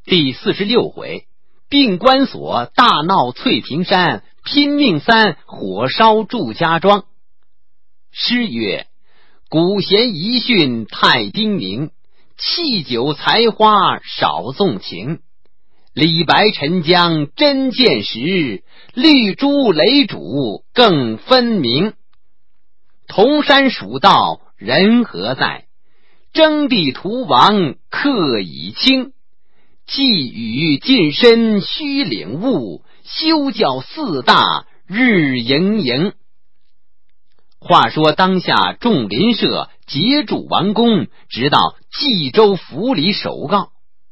第46回，并关索大闹翠屏山，拼命三火烧祝家庄。诗曰：古贤遗训太叮咛，弃酒才花少纵情。李白陈江真见识，绿珠雷主更分明。铜山蜀道人何在？征地图王客已清。寄语近身须领悟，休教四大日盈盈。话说当下众邻舍结驻王宫，直到冀州府里首告。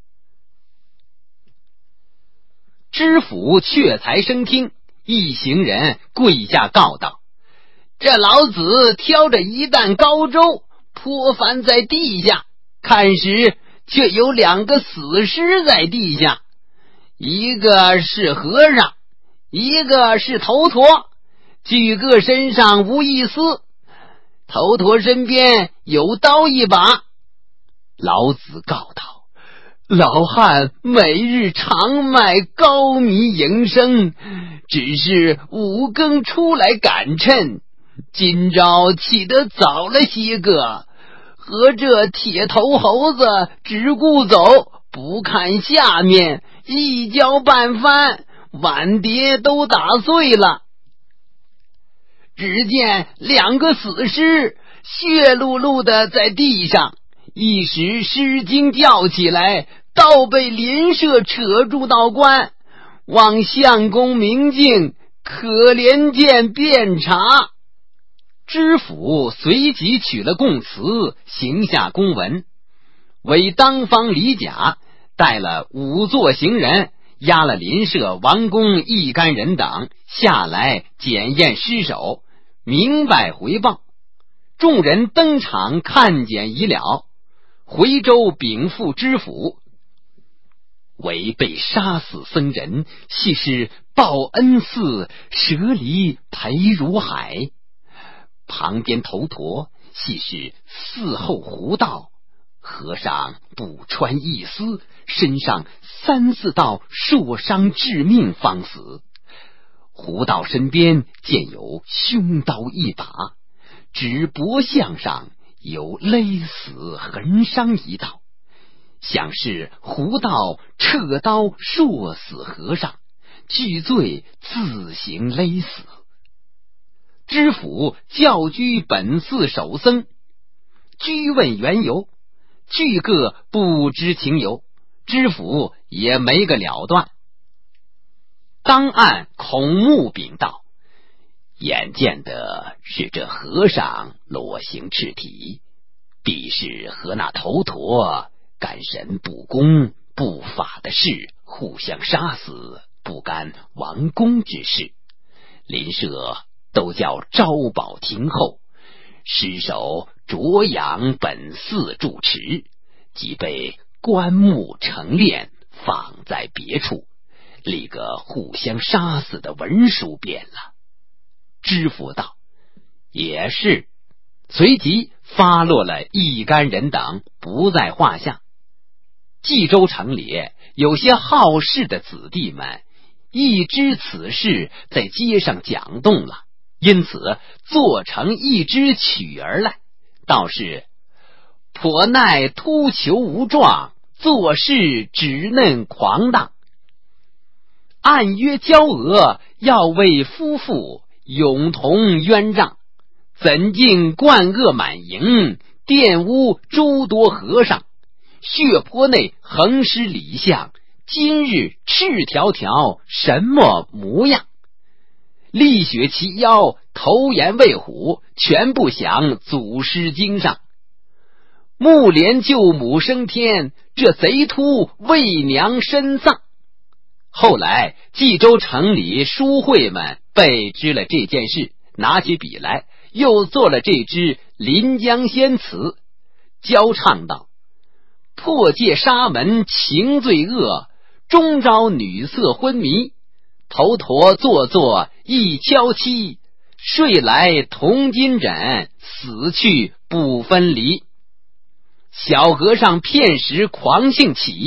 知府却才升听，一行人跪下告道：这老子挑着一担高粥泼翻在地下，看时却有2个死尸在地下，一个是和尚，一个是头陀，俱各身上无一丝，头陀身边有刀一把。老子告道：老汉每日常卖高米营生，只是5更出来赶趁，今朝起得早了些个，和这铁头猴子只顾走，不看下面，一跤半翻，碗碟都打碎了。只见2个死尸血漉漉的在地上，一时失惊叫起来，倒被邻舍扯住道观，望相公明镜，可怜见便查。知府随即取了供词，行下公文，为当方李甲带了5座行人，押了邻舍王公一干人等下来检验尸首，明白回报。众人登场看检已了，回州禀复知府，为被杀死僧人，系是报恩寺，舍离赔如海。旁边头陀系是嗣后胡道，和尚不穿一丝，身上3、4道硕伤致命方死。胡道身边见有凶刀一把，指脖项上有勒死痕伤一道，想是胡道撤刀硕死和尚，据罪自行勒死。知府教居本寺守僧，居问缘由，俱各不知情由，知府也没个了断。当案孔目禀道：眼见的是这和尚裸行赤体，必是和那头陀干神不公不法的事，互相杀死，不干王公之事。邻舍都叫招保庭后，尸首着养本寺住持，即被棺木成殓，放在别处，立个互相杀死的文书便了。知府道：也是。随即发落了一干人等，不在话下。冀州城里有些好事的子弟们，一知此事在街上讲动了，因此做成一支曲儿来，道是颇耐秃裘无状，做事稚嫩狂荡。暗约交额，要为夫妇永同冤账，怎竟灌恶满盈，玷污诸多和尚，血泊内横尸李相，今日赤条条，什么模样？力血其腰，头颜未虎，全不想祖师经上。木莲救母升天，这贼秃为娘身丧。后来冀州城里书会们被知了这件事，拿起笔来，又做了这支临江仙词，教唱道：破戒沙门情罪恶，终招女色昏迷，头陀坐坐一敲妻，睡来同金枕，死去不分离。小和尚片时狂性起，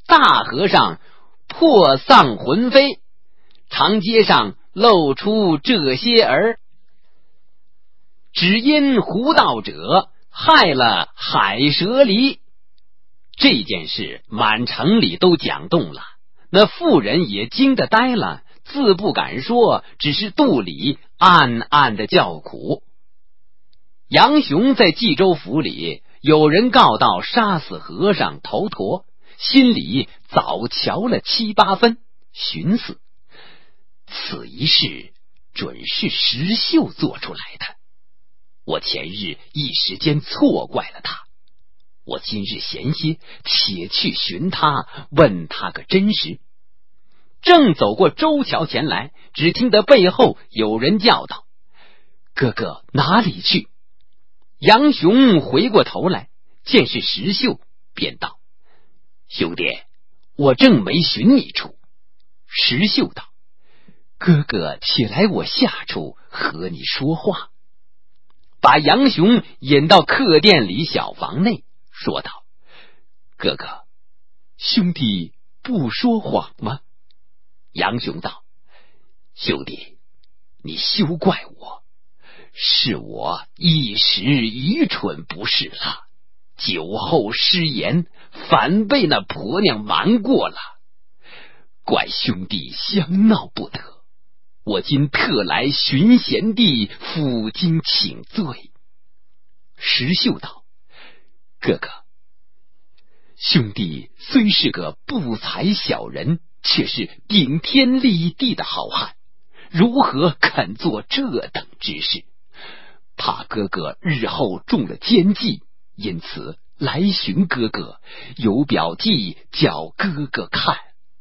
大和尚破丧魂飞，长街上露出这些儿，只因胡道者害了海蛇离。这件事满城里都讲动了，那妇人也惊得呆了，自不敢说，只是肚里暗暗的叫苦。杨雄在冀州府里有人告到杀死和尚头陀，心里早瞧了七八分，寻思此一事准是石秀做出来的，我前日一时间错怪了他，我今日闲些，且去寻他，问他个真实。正走过周桥前来，只听得背后有人叫道：哥哥哪里去？杨雄回过头来，见是石秀，便道：兄弟，我正没寻你处。石秀道：哥哥且来我下处和你说话。把杨雄引到客店里小房内，说道：哥哥，兄弟不说谎吗？杨雄道：兄弟，你休怪我，是我一时愚蠢不是了，酒后失言，反被那婆娘瞒过了，怪兄弟相闹不得，我今特来寻贤弟负荆请罪。石秀道：哥哥，兄弟虽是个不才小人，却是顶天立地的好汉，如何肯做这等之事？怕哥哥日后中了奸计，因此来寻哥哥，有表记叫哥哥看。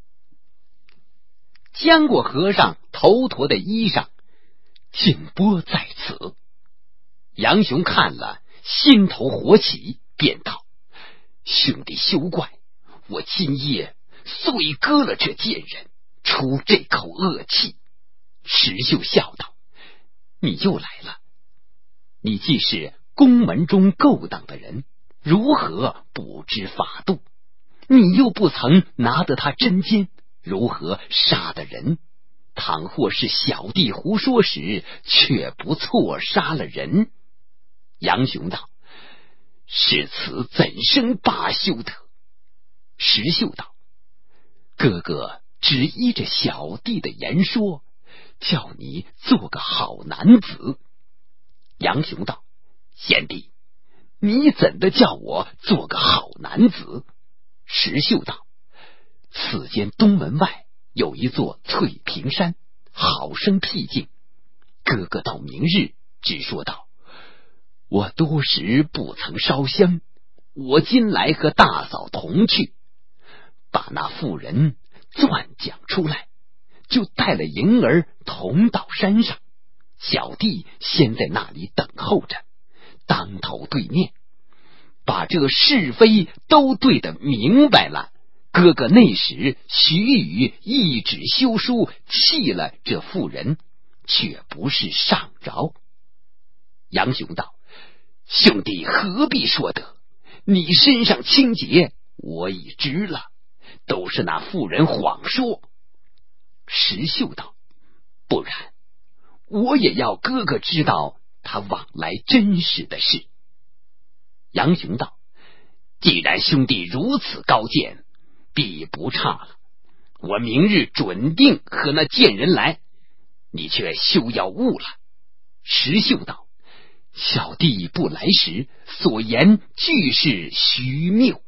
江过和尚头陀的衣裳，净钵在此。杨雄看了，心头火起，便道：兄弟休怪，我今夜遂割了这贱人，出这口恶气。石秀笑道：你又来了，你既是宫门中勾当的人，如何不知法度？你又不曾拿得他真奸，如何杀的人？倘或是小弟胡说时，却不错杀了人。杨雄道：是此怎生罢休得？石秀道：哥哥只依着小弟的言说，叫你做个好男子。杨雄道：贤弟，你怎的叫我做个好男子？石秀道：此间东门外有一座翠屏山，好生僻静，哥哥到明日只说道：我多时不曾烧香，我今来和大嫂同去，把那妇人钻讲出来，就带了银儿同到山上，小弟先在那里等候着，当头对面，把这是非都对得明白了，哥哥那时许语一纸休书，弃了这妇人，却不是上着。杨雄道：兄弟何必说得？你身上清洁，我已知了，都是那妇人谎说。石秀道：不然，我也要哥哥知道他往来真实的事。杨雄道：既然兄弟如此高见，必不差了，我明日准定和那贱人来，你却休要误了。石秀道：小弟不来时，所言俱是虚谬。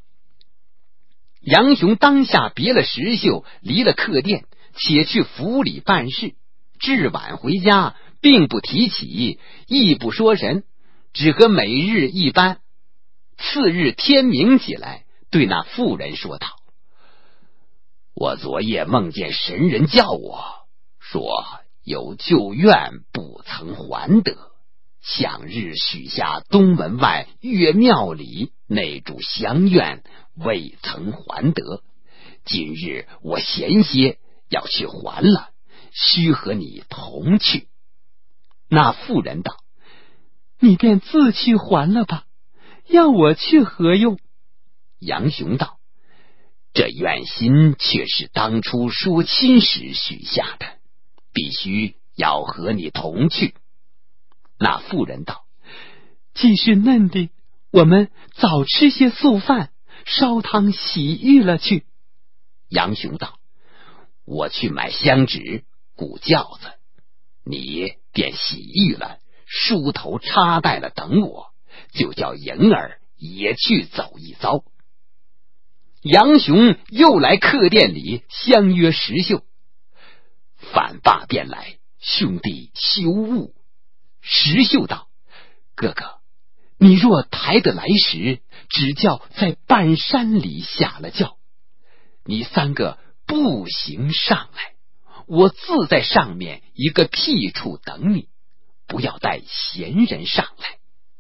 杨雄当下别了石秀，离了客店，且去府里办事。至晚回家，并不提起，亦不说神，只和每日一般。次日天明起来，对那妇人说道：我昨夜梦见神人叫我，说有旧怨不曾还得，向日许下东门外岳庙里那株香愿未曾还得，今日我闲些要去还了，须和你同去。那妇人道：你便自去还了吧，要我去何用？杨雄道： 这远心却是当初说亲时许下的，必须要和你同去。那妇人道： 既是嫩的，我们早吃些素饭，烧汤洗浴了去。 杨雄道：我去买香纸雇轿子，你便洗浴了，梳头插带了等我，就叫莹儿也去走一遭。杨雄又来客店里相约石秀，饭罢便来，兄弟休误。石秀道：哥哥，你若抬得来时，只叫在半山里下了轿，你三个步行上来，我自在上面一个僻处等你，不要带闲人上来。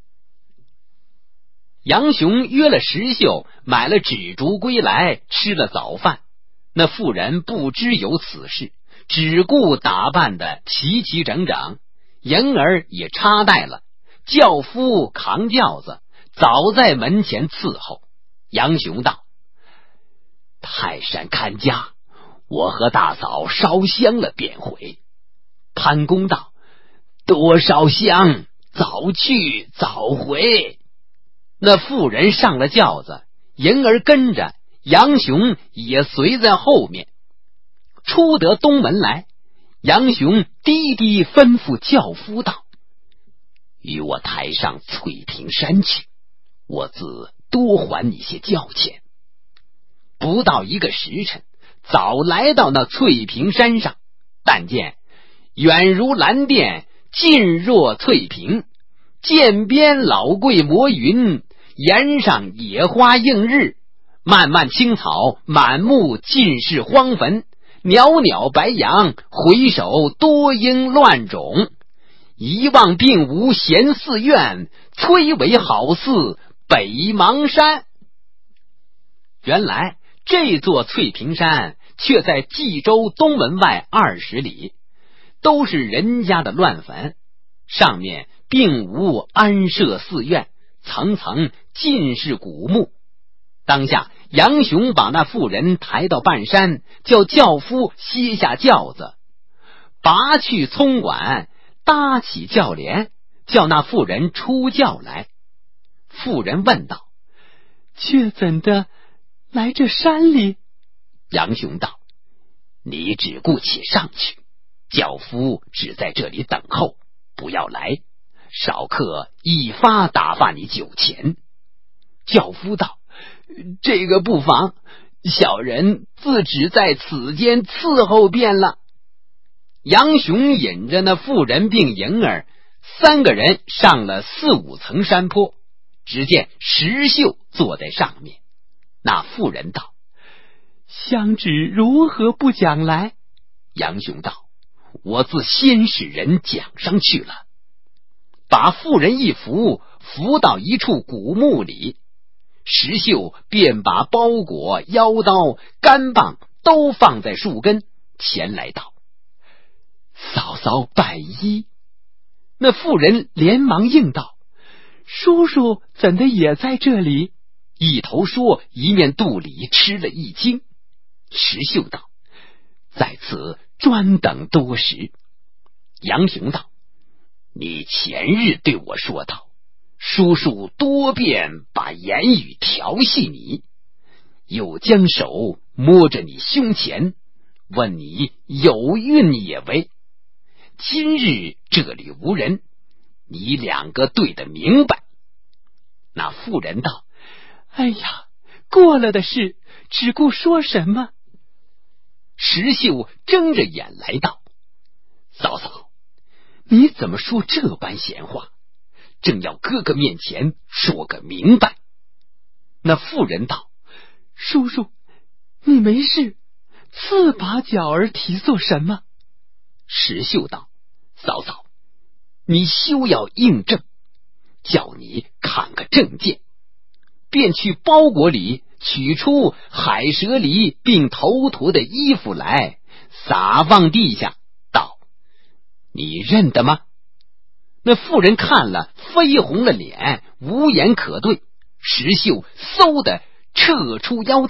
杨雄约了石秀，买了纸烛归来，吃了早饭。那妇人不知有此事，只顾打扮得齐齐整整，莹儿也插带了，轿夫扛轿子，早在门前伺候。杨雄道：泰山看家，我和大嫂烧香了便回。潘公道：多烧香，早去早回。那妇人上了轿子，莹儿跟着，杨雄也随在后面。出得东门来，杨雄低低吩咐轿夫道：与我抬上翠屏山去，我自多还你些轿钱。不到一个时辰，早来到那翠屏山上，但见远如蓝靛，近若翠屏，涧边老桂摩云，岩上野花映日，漫漫青草，满目尽是荒坟，袅袅白杨，回首多应乱种。一望并无闲寺院，崔为好似北邙山。原来这座翠屏山却在冀州东门外20里，都是人家的乱坟，上面并无安设寺院，层层尽是古墓。当下杨雄把那妇人抬到半山，叫轿夫歇下轿子，拔去葱管，搭起轿帘，叫那妇人出轿来。妇人问道： 却怎的来这山里？ 杨雄道：你只顾且上去，轿夫只在这里等候，不要来，少客一发打发你酒钱。轿夫道：这个不妨，小人自只在此间伺候便了。杨雄引着那妇人并莹儿3个人上了4、5层山坡，只见石秀坐在上面。那妇人道： 香纸如何不讲来？ 杨雄道：我自先使人讲上去了。把妇人一扶到一处古墓里，石秀便把包裹、腰刀、杆棒都放在树根，前来道：嫂嫂拜衣。那妇人连忙应道： 叔叔怎的也在这里？ 一头说，一面肚里吃了一惊。石秀道：在此专等多时。杨雄道：你前日对我说道，叔叔多遍把言语调戏你，又将手摸着你胸前，问你有孕也为。今日这里无人，你2个对得明白。那妇人道： 哎呀，过了的事，只顾说什么？ 石秀睁着眼来道：嫂嫂，你怎么说这般闲话？正要哥哥面前说个明白。那妇人道： 叔叔，你没事，自把脚儿提做什么？ 石秀道：嫂嫂，你休要应证，叫你看个证件。便去包裹里取出海蛇梨并头陀的衣服来，撒放地下，道：你认得吗？那妇人看了，绯红了脸，无言可对。石秀嗖的撤出腰刀，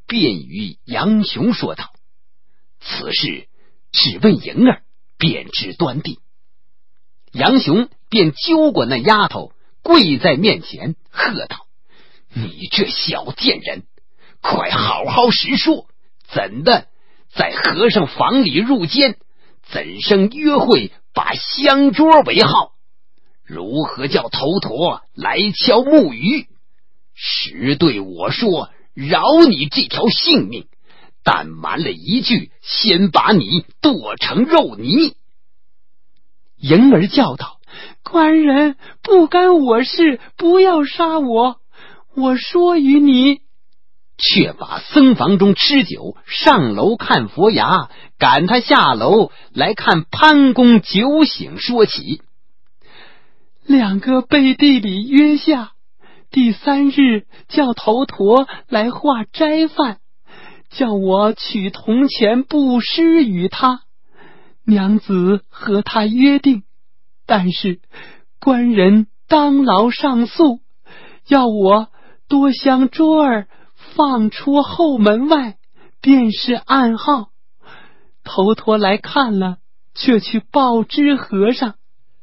便与杨雄说道：“此事只问莹儿，便知端地。”杨雄便揪过那丫头，跪在面前喝道：“你这小贱人，快好好实说，怎的在和尚房里入监？怎生约会把香桌为号？如何叫头陀来敲木鱼？实对我说，饶你这条性命，但瞒了一句，先把你剁成肉泥。” 莹儿叫道：“官人不干我事，不要杀我，我说与你。” 却把僧房中吃酒，上楼看佛牙，赶他下楼来看潘公酒醒说起。 两个背地里约下，第3日叫头陀来化斋饭，叫我取铜钱布施与他。娘子和他约定，但是官人当牢上诉，要我多香桌儿放出后门外，便是暗号。头陀来看了，却去报知和尚。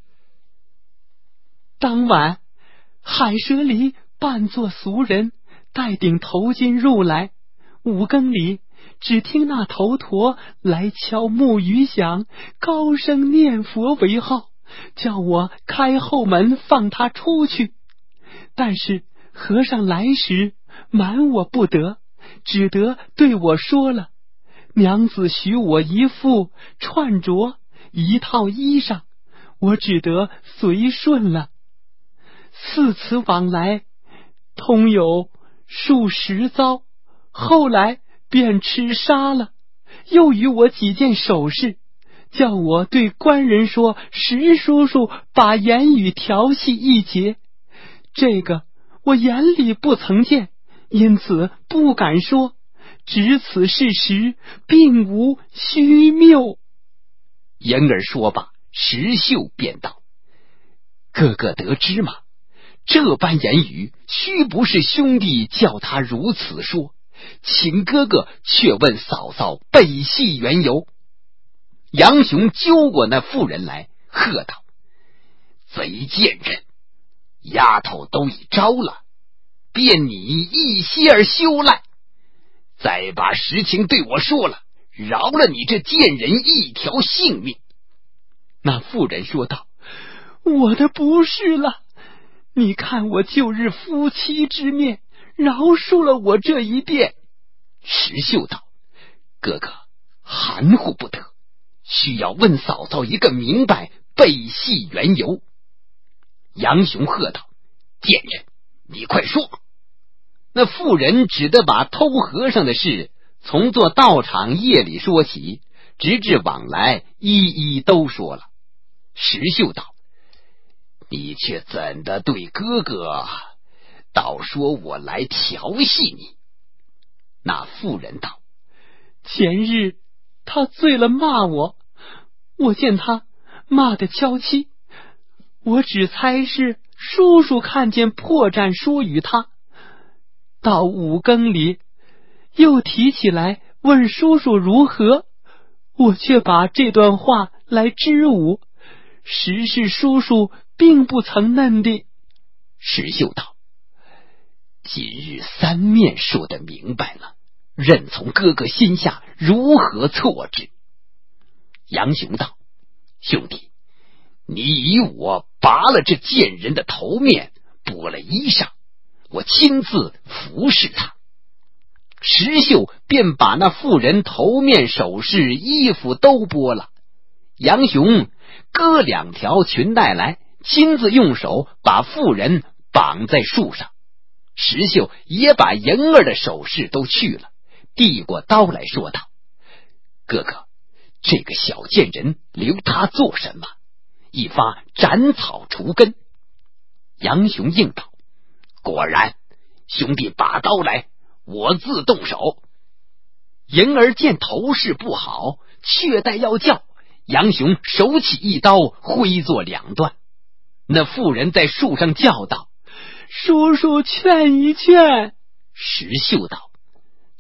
当晚海蛇离扮作俗人，戴顶头巾入来。5更里，只听那头陀来敲木鱼响，高声念佛为号，叫我开后门放他出去。但是和尚来时瞒我不得，只得对我说了：娘子许我一副串着，1套衣裳，我只得随顺了。4次往来，通有数10遭，后来便吃杀了。又与我几件首饰，叫我对官人说石叔叔把言语调戏一节，这个我眼里不曾见，因此不敢说，只此事实，并无虚谬。 莹儿说罢，石秀便道：“哥哥得知吗？这般言语，须不是兄弟叫他如此说，请哥哥却问嫂嫂背戏缘由。”杨雄揪过那妇人来，喝道：“贼贱人，丫头都已招了，便你一息而休赖，再把实情对我说了，饶了你这贱人一条性命。” 那妇人说道：“我的不是了，你看我旧日夫妻之面，饶恕了我这一遍。” 石秀道：“哥哥含糊不得，需要问嫂嫂一个明白，背戏缘由。”杨雄喝道：“贱人，你快说！”那妇人只得把偷和尚的事从做道场夜里说起，直至往来一一都说了。石秀道：“你却怎的对哥哥倒说我来调戏你？”那妇人道：“ 前日他醉了骂我，我见他骂得娇妻，我只猜是叔叔看见破绽说与他。到5更里又提起来问叔叔如何，我却把这段话来支吾，实是叔叔并不曾嫩的。” 石秀道：“今日3面说得明白了，任从哥哥心下如何错之。”杨雄道：“兄弟，你以我拔了这贱人的头面，剥了衣裳，我亲自服侍他。”石秀便把那妇人头面首饰衣服都剥了。杨雄割2条裙带来，亲自用手把妇人绑在树上。石秀也把莹儿的首饰都去了，递过刀来说道：“哥哥，这个小贱人留他做什么？一发斩草除根。”杨雄应道：“果然，兄弟把刀来，我自动手。”莹儿见头势不好，却待要叫，杨雄手起一刀，挥作2段。那妇人在树上叫道：“ 叔叔劝一劝。” 石秀道：“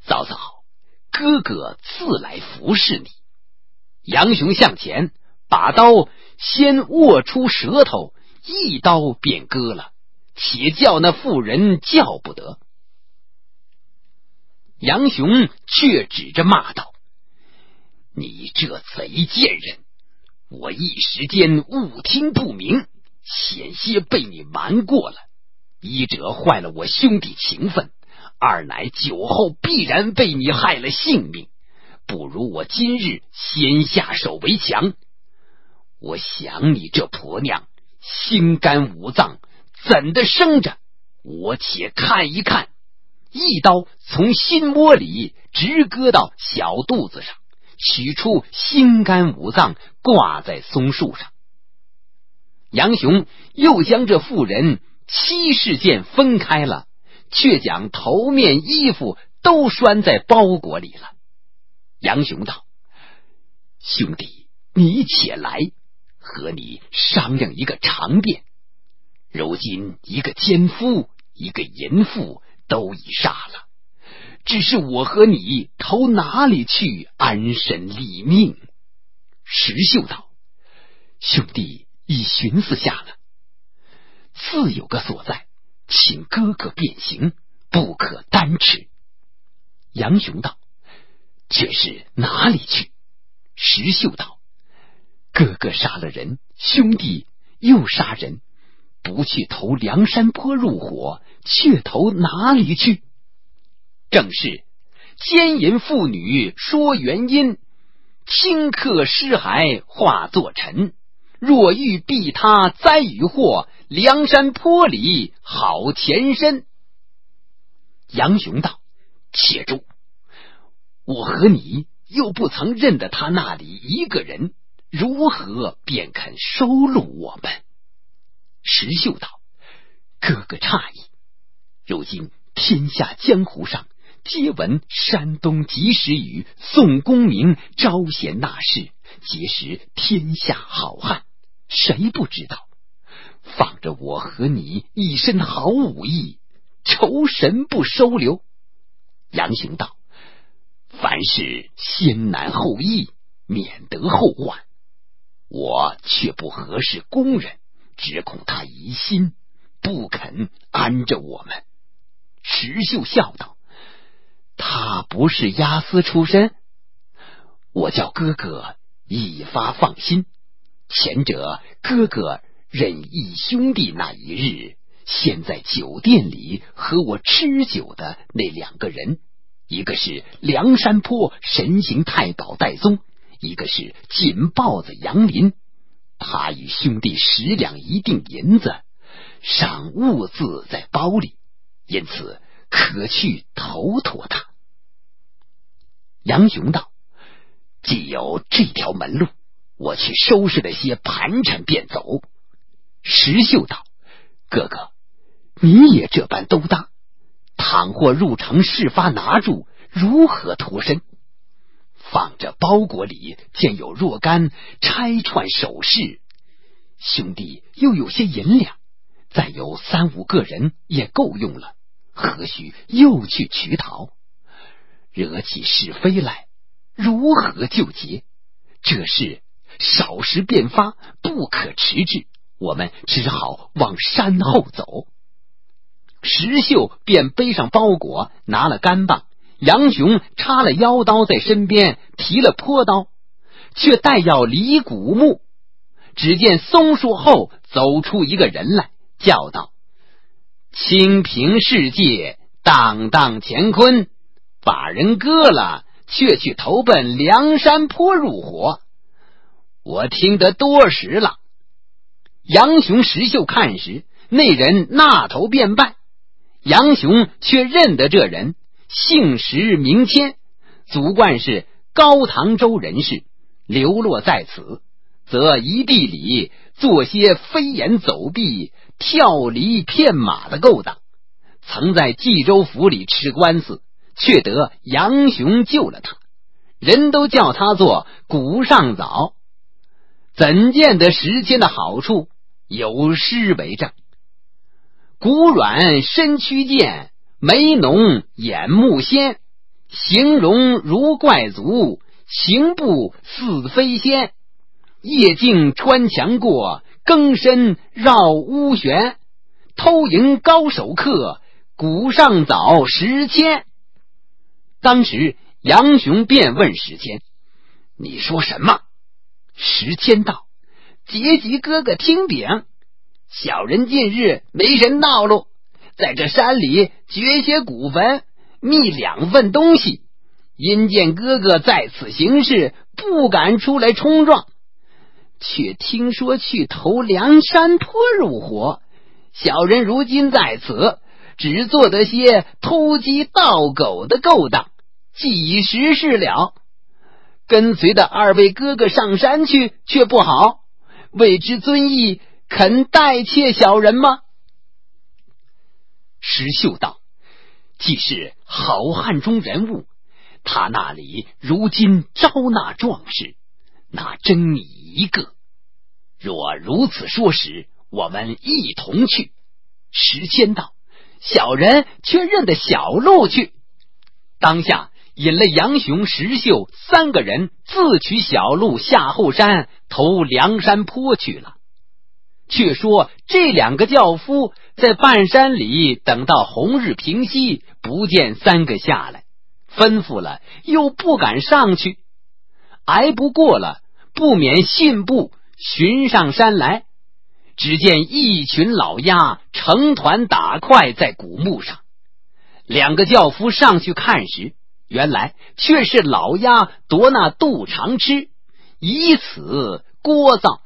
嫂嫂，哥哥自来服侍你。杨雄向前，把刀先握出舌头，一刀便割了，且叫那妇人叫不得。杨雄却指着骂道：你这贼贱人，我一时间误听不明，险些被你瞒过了。一者坏了我兄弟情分，二乃酒后必然被你害了性命，不如我今日先下手为强。我想你这婆娘心肝五脏怎的生着，我且看一看。一刀从心窝里直割到小肚子上，取出心肝五脏挂在松树上。杨雄又将这妇人7事件分开了，却将头面衣服都拴在包裹里了。杨雄道：兄弟，你且来，和你商量一个长辩。如今一个奸夫，一个淫妇都已杀了，只是我和你投哪里去安身立命？石秀道：兄弟已寻思下了，自有个所在，请哥哥便行，不可单持。杨雄道：这是哪里去？石秀道：哥哥杀了人，兄弟又杀人，不去投梁山坡入伙，却投哪里去？正是奸淫妇女说原因，顷刻尸骸化作尘。若欲避他灾与祸，梁山坡里好前身。杨雄道：且住，我和你又不曾认得他那里一个人，如何便肯收录我们？石秀道：哥哥诧异，如今天下江湖上皆闻山东及时雨宋公明招贤纳士，结识天下好汉，谁不知道？放着我和你一身好武艺，仇神不收留。杨雄道：凡事先难后易，免得后患。我却不合适公人，只恐他疑心，不肯安着我们。石秀笑道：他不是押司出身？我叫哥哥一发放心。前者哥哥认义兄弟那一日，现在酒店里和我吃酒的那2个人，一个是梁山坡神行太保戴宗，一个是锦豹子杨林。他与兄弟10两一锭银子，赏物字在包里，因此可去投托他。杨雄道：既有这条门路，我去收拾了些盘缠便走。石秀道：哥哥，你也这般兜搭，倘或入城事发拿住，如何脱身？放着包裹里见有若干拆串首饰，兄弟又有些银两，再有3、5个人也够用了，何须又去取讨？惹起是非来，如何救劫？这事少时便发，不可迟滞，我们只好往山后走。石秀便背上包裹，拿了杆棒，杨雄插了腰刀在身边，提了坡刀，却待要离古墓。只见松树后走出一个人来，叫道：清平世界，荡荡乾坤，把人割了，却去投奔梁山坡入伙。我听得多时了。杨雄、石秀看时，那人纳头便拜。杨雄却认得这人，姓石名谦，祖贯是高唐州人士，流落在此，则一地里做些飞檐走壁、跳离骗马的勾当，曾在冀州府里吃官司，却得杨雄救了他，人都叫他做古上早。怎见得时间的好处？有诗为证：骨软身躯健，眉浓眼目鲜， 形容如怪族，行步似飞仙。夜径穿墙过，更深绕屋悬。偷营高手客，鼓上早10千。当时杨雄便问石谦：你说什么？石谦道：结吉哥哥听禀，小人近日没神道路，在这山里掘些古坟，觅2份东西，因见哥哥在此行事，不敢出来冲撞，却听说去投梁山坡入伙，小人如今在此，只做得些偷鸡盗狗的勾当，几时是了？跟随的2位哥哥上山去，却不好，未知尊意肯代妾小人吗？石秀道：既是好汉中人物，他那里如今招纳壮士，哪真你一个？若如此说时，我们一同去。石谦道：小人却认得小路去。当下引了杨雄、石秀3个人自取小路下后山，投梁山坡去了。却说这2个轿夫在半山里等到红日平息，不见3个下来，吩咐了又不敢上去，挨不过了，不免信步寻上山来。只见一群老鸦成团打快在古墓上。2个轿夫上去看时，原来却是老鸦夺那肚肠吃，以此聒噪。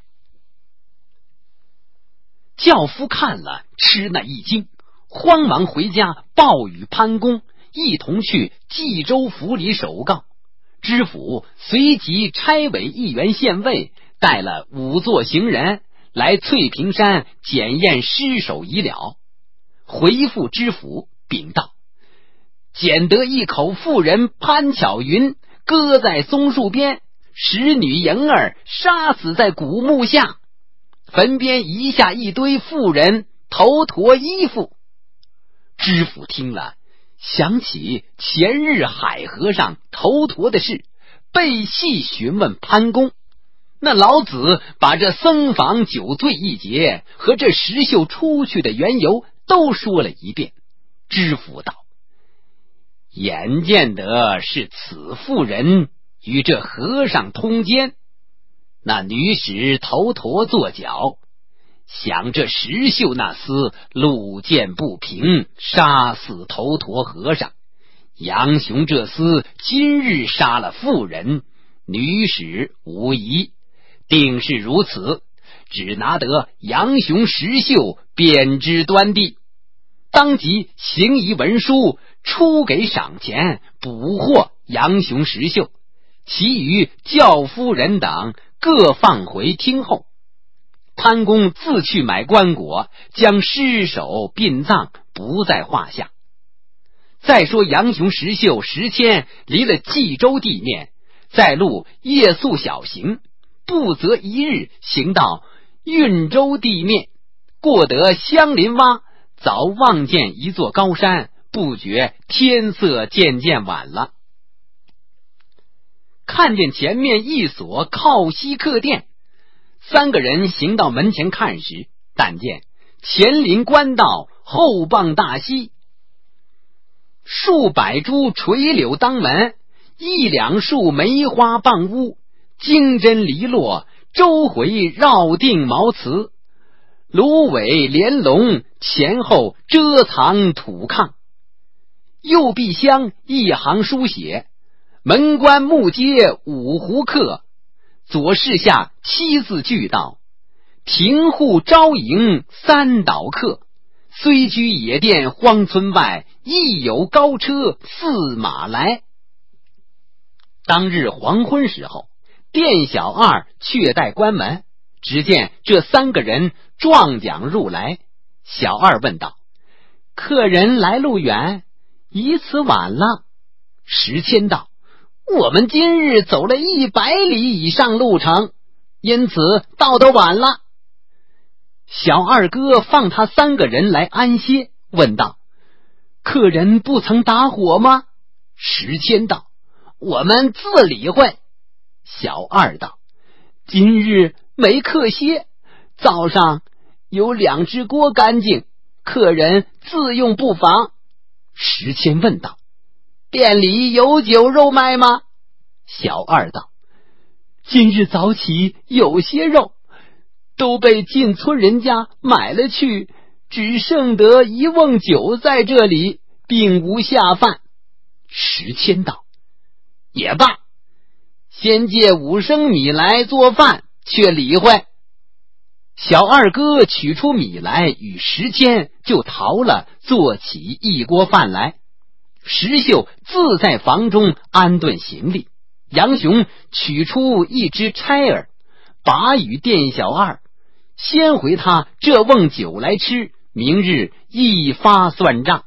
轿夫看了，吃那一惊，慌忙回家报与潘公，一同去冀州府里首告。知府随即差委议员县尉，带了5座行人来翠屏山检验尸首已了。回复知府禀道：捡得一口妇人潘巧云搁在松树边，使女莹儿杀死在古墓下，坟边遗下一堆妇人头陀衣服。知府听了，想起前日海河上头陀的事，备细询问潘公。那老子把这僧房酒醉一节和这石秀出去的缘由都说了一遍。知府道：眼见得是此妇人与这和尚通奸，那女使头陀作脚，想这石秀那厮路见不平，杀死头陀和尚。杨雄这厮今日杀了妇人，女使无疑，定是如此，只拿得杨雄、石秀便知端地。当即行遗文书，出给赏钱，捕获杨雄、石秀，其余轿夫人等各放回厅后。潘公自去买棺椁，将尸首殡葬，不在话下。再说杨雄、石秀、石谦离了冀州地面，在路夜宿小行，不择一日行到运州地面，过得香林洼，早望见一座高山，不觉天色渐渐晚了。看见前面一所靠西客店，3个人行到门前看时，但见前临官道，后傍大溪，数百株垂柳当门，1两束梅花傍屋，金针篱落，周回绕定茅茨，芦苇连笼，前后遮藏土炕。右壁厢一行书写：门关木街5湖客，左饰下7字句道：庭户招迎3岛客，虽居野店荒村外，亦有高车4马来。当日黄昏时候，店小二却待关门，只见这3个人撞蒋入来。小二问道：客人来路远，以此晚了？石谦道：我们今日走了100里以上路程，因此到得晚了。小二哥放他3个人来安歇，问道：客人不曾打火吗？ 石谦道：我们自理会。小二道：今日没客歇，灶上有2只锅干净，客人自用不妨。石谦问道：店里有酒肉卖吗？小二道： 今日早起有些肉，都被进村人家买了去，只剩得1瓮酒在这里，并无下饭。 石谦道：也罢，先借5升米来做饭，却理会。小二哥取出米来，与石谦就逃了，做起一锅饭来。石秀自在房中安顿行李，杨雄取出1只钗儿，把与店小二，先回他这瓮酒来吃，明日一发算账。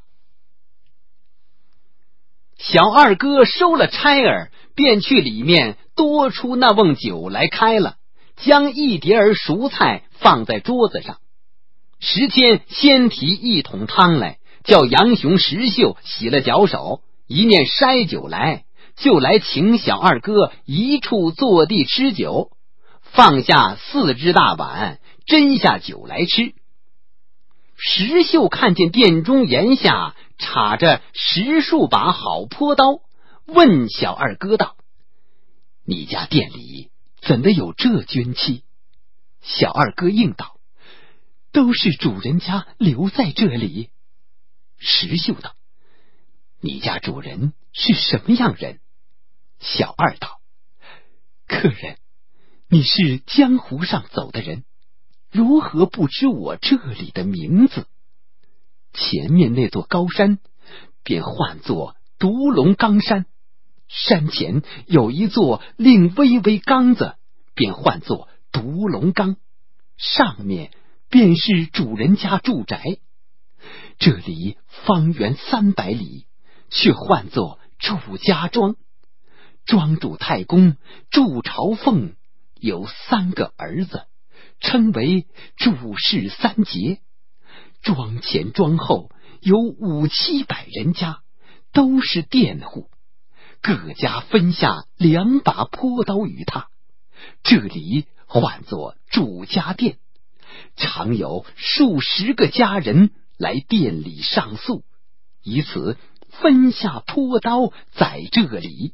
小二哥收了钗儿，便去里面多出那瓮酒来开了，将1碟儿熟菜放在桌子上。石谦先提1桶汤来，叫杨雄、石秀洗了脚手，一面筛酒来，就来请小二哥一处坐地吃酒，放下4只大碗，斟下酒来吃。石秀看见店中檐下插着10数把好坡刀，问小二哥道：你家店里怎的有这捐器？小二哥应道：都是主人家留在这里。石秀道：你家主人是什么样人？小二道：客人，你是江湖上走的人，如何不知我这里的名字？前面那座高山便唤作独龙冈山，山前有一座另微微冈子，便唤作独龙冈，上面便是主人家住宅。这里方圆300里，却唤作祝家庄。庄主太公祝朝凤有3个儿子，称为祝氏3杰。庄前庄后有500-700人家，都是佃户，各家分下2把坡刀与他。这里唤作祝家店，常有数十个家人来店里上宿，以此分下坡刀在这里。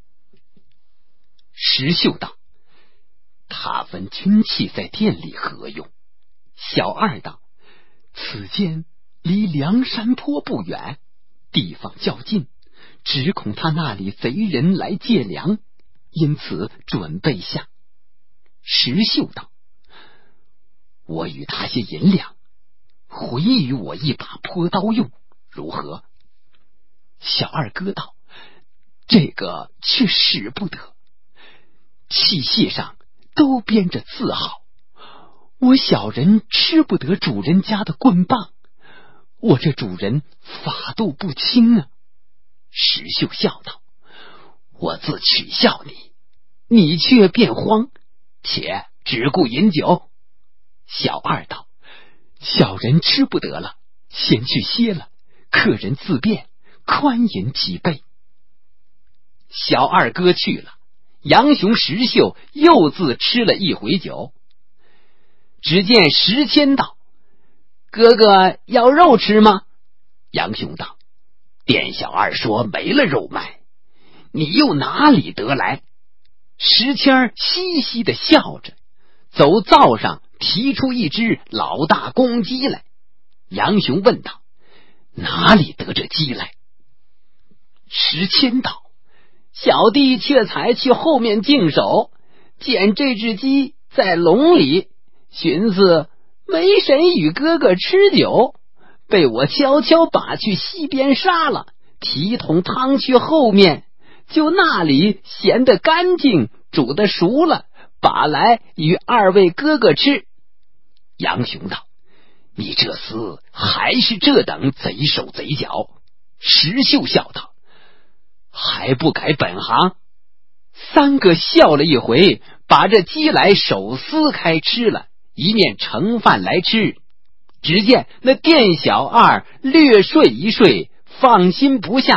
石秀道：他分军器在店里何用？小二道：此间离梁山坡不远，地方较近，只恐他那里贼人来借粮，因此准备下。石秀道：我与他些银两，回与我1把坡刀用，如何？小二哥道：这个却使不得，器械上都编着字号，我小人吃不得主人家的棍棒，我这主人法度不清啊。石秀笑道：我自取笑你，你却变慌，且只顾饮酒。小二道：小人吃不得了，先去歇了，客人自便，宽饮几杯。小二哥去了，杨雄、石秀又自吃了一回酒。只见石谦道：哥哥要肉吃吗？杨雄道：店小二说没了肉卖，你又哪里得来？石谦嘻嘻的笑着，走灶上提出1只老大公鸡来。杨雄问道：哪里得这鸡来？石谦道：小弟却才去后面净手，见这只鸡在笼里，寻思没谁与哥哥吃酒，被我悄悄把去西边杀了，提桶汤去后面，就那里咸得干净，煮得熟了，把来与2位哥哥吃。杨雄道：你这厮还是这等贼手贼脚。石秀笑道：还不改本行。3个笑了一回，把这鸡来手撕开吃了，一面盛饭来吃。只见那店小二略睡一睡，放心不下，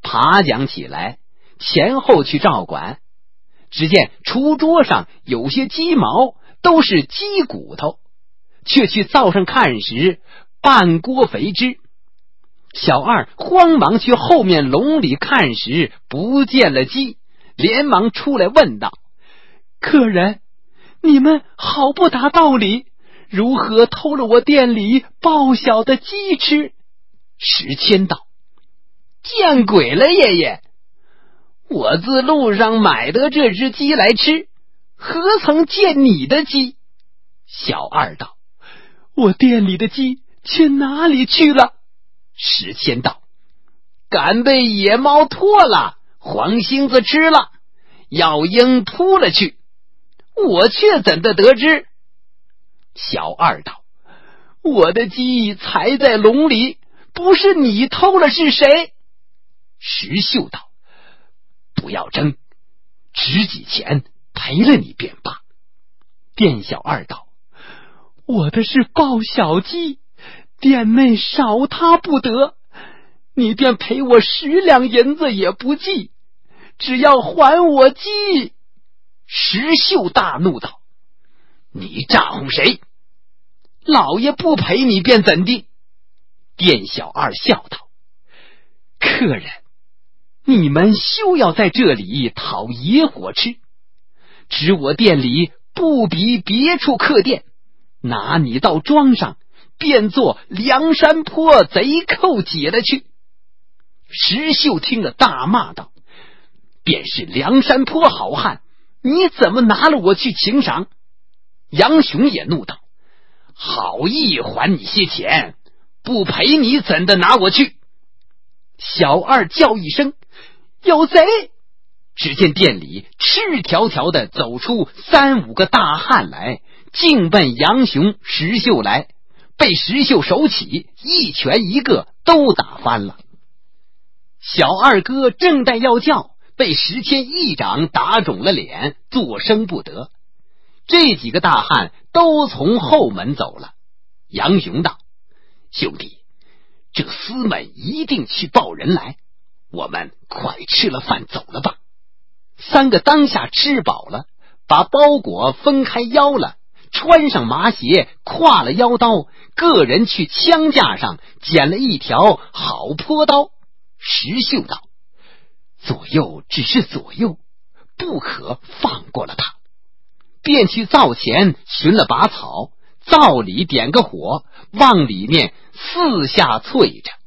爬将起来，前后去照管。只见厨桌上有些鸡毛，都是鸡骨头，却去灶上看时，半锅肥汁。小二慌忙去后面笼里看时，不见了鸡，连忙出来问道： 客人，你们好不达道理，如何偷了我店里报晓的鸡吃？ 石谦道：见鬼了，爷爷，我自路上买的这只鸡来吃，何曾见你的鸡？小二道： 我店里的鸡去哪里去了？ 石谦道：敢被野猫拖了，黄星子吃了，药鹰扑了去，我却怎的得知？小二道：我的鸡才在笼里，不是你偷了是谁？石秀道：不要争，值几钱赔了你便罢。店小二道： 我的是报晓鸡，店内少他不得，你便赔我10两银子也不计，只要还我鸡。 石秀大怒道：你诈唬谁？老爷不赔你便怎地？店小二笑道：客人，你们休要在这里讨野火吃，指我店里不比别处客店，拿你到庄上，变作梁山坡贼寇解了去。石秀听了大骂道：便是梁山坡好汉，你怎么拿了我去请赏？杨雄也怒道：好意还你些钱，不赔你怎的拿我去？小二叫一声：有贼！只见店里赤条条的走出3、5个大汉来，径奔杨雄、石秀来，被石秀手起，一拳一个都打翻了。小二哥正待要叫，被石谦一掌打肿了脸，作声不得。这几个大汉都从后门走了。杨雄道：兄弟，这厮们一定去报人来，我们快吃了饭走了吧。3个当下吃饱了，把包裹分开腰了，穿上麻鞋，挎了腰刀，个人去枪架上捡了一条好坡刀。石秀道：左右只是左右，不可放过了他。便去灶前寻了把草，灶里点个火，往里面四下淬着。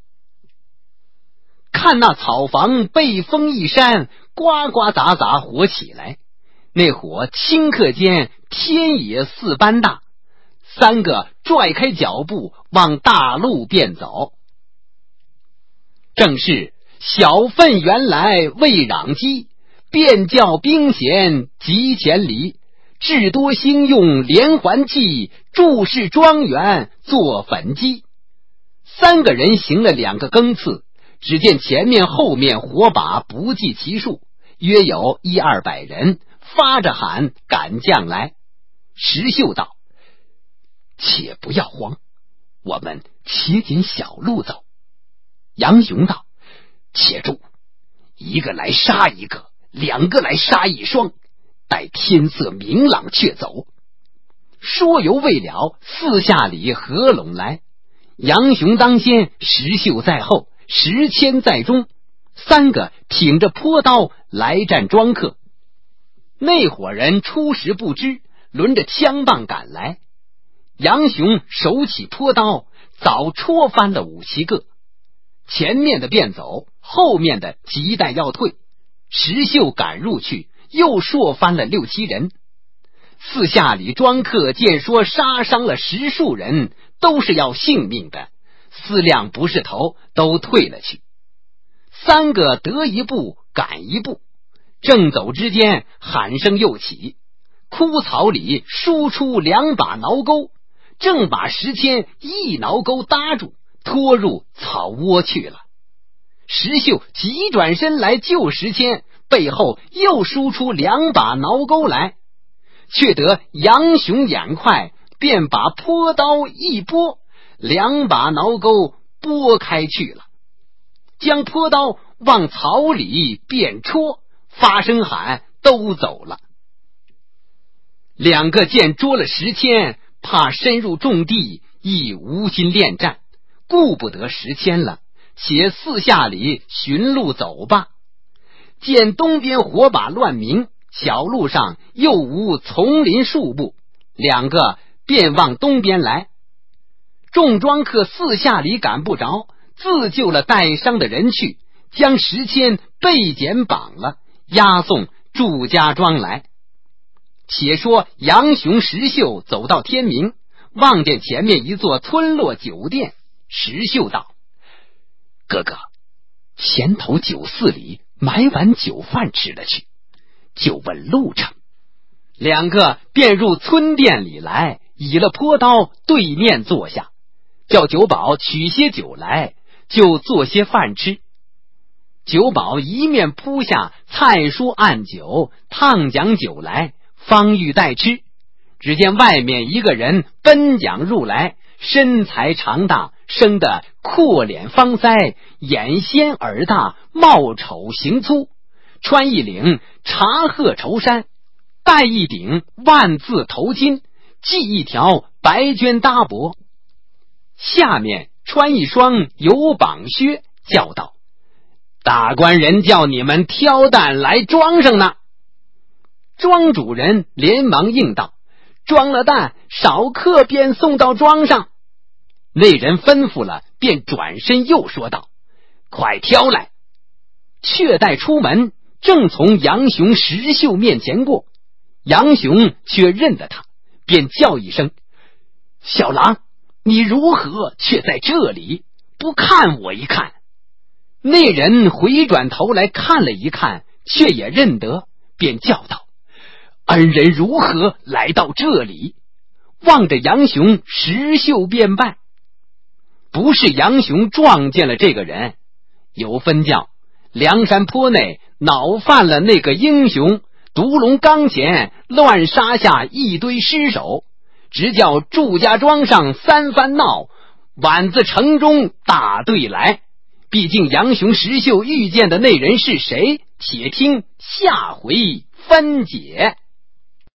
看那草房被风一扇，呱呱杂杂火起来，那火顷刻间天也4般大。3个拽开脚步往大路便走。正是小份原来未攘鸡，便叫兵贤急前离，智多星用连环计，注释庄园做粉鸡。3个人行了2个更次，只见前面后面火把不计其数，约有100-200人，发着喊赶将来。石秀道：且不要慌，我们且紧小路走。杨雄道：且住，一个来杀一个，2个来杀一双，待天色明朗却走。说犹未了，四下里合拢来，杨雄当先，石秀在后，石谦在中，3个挺着坡刀来战庄客。那伙人初时不知，轮着枪棒赶来。杨雄手起坡刀，早戳翻了5-7个，前面的便走，后面的急待要退。石秀赶入去，又硕翻了6-7人。四下里庄客见说杀伤了10数人，都是要性命的，思量不是头，都退了去。3个得一步赶一步，正走之间，喊声又起，枯草里输出2把挠钩，正把石谦一挠钩搭住，拖入草窝去了。石秀急转身来救石谦，背后又输出2把挠钩来，却得杨雄眼快，便把坡刀一拨，2把挠钩拨开去了，将坡刀往草里便戳，发声喊，都走了。两个见捉了石阡，怕深入重地，亦无心恋战，顾不得石阡了，且四下里寻路走吧。见东边火把乱鸣，小路上又无丛林树木，两个便往东边来。众庄客四下里赶不着，自救了带伤的人去，将石阡被剪绑了，押送祝家庄来。且说杨雄、石秀走到天明，望见前面一座村落酒店，石秀道：哥哥，前头酒肆里买碗酒饭吃了去，就问路程。两个便入村店里来，倚了坡刀，对面坐下，叫酒保取些酒来，就做些饭吃。酒保一面铺下菜蔬按酒，烫讲酒来，方欲待吃。只见外面一个人奔讲入来，身材长大，生得阔脸方腮，眼仙耳大，貌丑形粗，穿一领茶褐绸衫，戴一顶万字头巾，系一条白绢搭脖，下面穿一双油绑靴，叫道：大官人叫你们挑担来庄上呢。庄主人连忙应道：装了担，少客便送到庄上。那人吩咐了，便转身又说道：快挑来。却待出门，正从杨雄、石秀面前过，杨雄却认得他，便叫一声：小郎，你如何却在这里？不看我一看？那人回转头来看了一看，却也认得，便叫道：恩人如何来到这里？望着杨雄、石秀便拜。不是杨雄撞见了这个人，有分教梁山坡内恼犯了那个英雄，独龙冈前乱杀下一堆尸首，直叫祝家庄上三番闹，晚自城中大队来。毕竟杨雄、石秀遇见的那人是谁？且听下回分解。